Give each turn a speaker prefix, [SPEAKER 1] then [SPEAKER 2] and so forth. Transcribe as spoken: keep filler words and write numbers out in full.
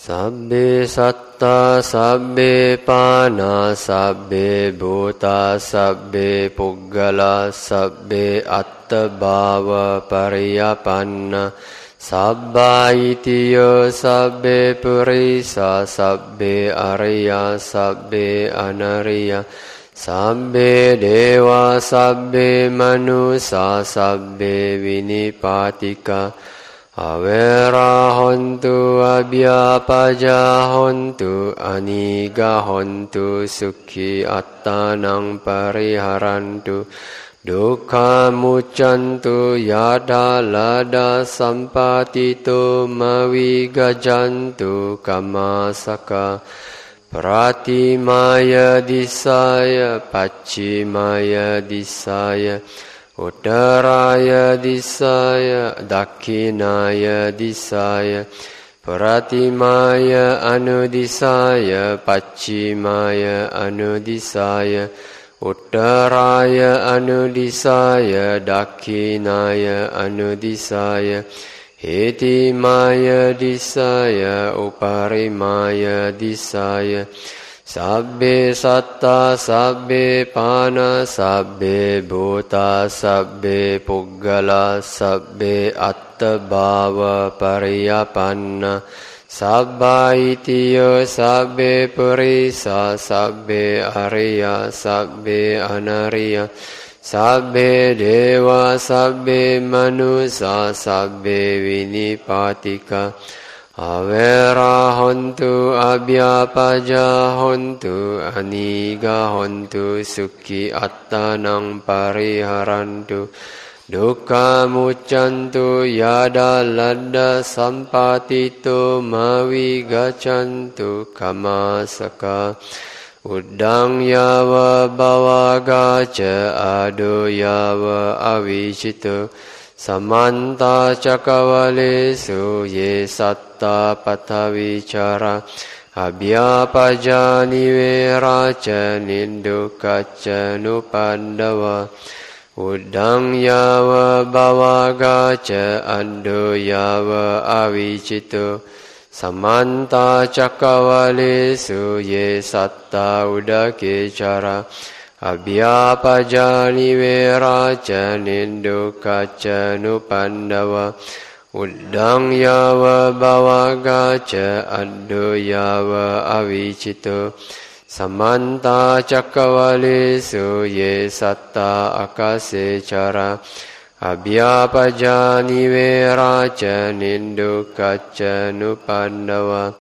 [SPEAKER 1] Sabbe satta sabbe pana sabbe bhuta sabbe puggala sabbe attabhava pariyapanna sabba itiyo sabbe purisa sabbe arya sabbe anariya sabbe dewa sabbe manusa sabbe vinipatika Avera hontu abhyapaja hontu aniga hontu sukhi attanang pariharantu dukkha muccantu yada lada sampatito mavigajantu kamasaka pratimaya disaya paccimaya disaya Uttaraya disaya, dakhinaya disaya, pratimaya anudisaya, paccimaya anudisaya, uttaraya anudisaya, dakhinaya anudisaya, hetimaya disaya, uparimaya disaya, Sabbe satta sabbe pana sabbe bhuta sabbe puggala sabbe attabhava pariyapanna sabba itiyo sabbe purisa sabbe arya sabbe anariya sabbe dewa sabbe manusa sabbe vinipatika Avera hontu abhyapaja hontu aniga hontu sukhi attanang pariharantu dukkha muccantu yada ladda sampatito mavigacantu kamasaka uddang yava bhavagaca ado yava avicito Samanta cakavalesu ye satta patavicara abhyapaja niveraca nindukaca nupandava uddang yava bhavagaca ando yava avicito Samanta cakavalesu ye satta udakecara Abhyapaja niveraca nindukaca nupandava uddang yava bhavagaca addo yava avicito samanta cakavalesu ye satta akasecara abhyapaja niveraca nindukaca nupandava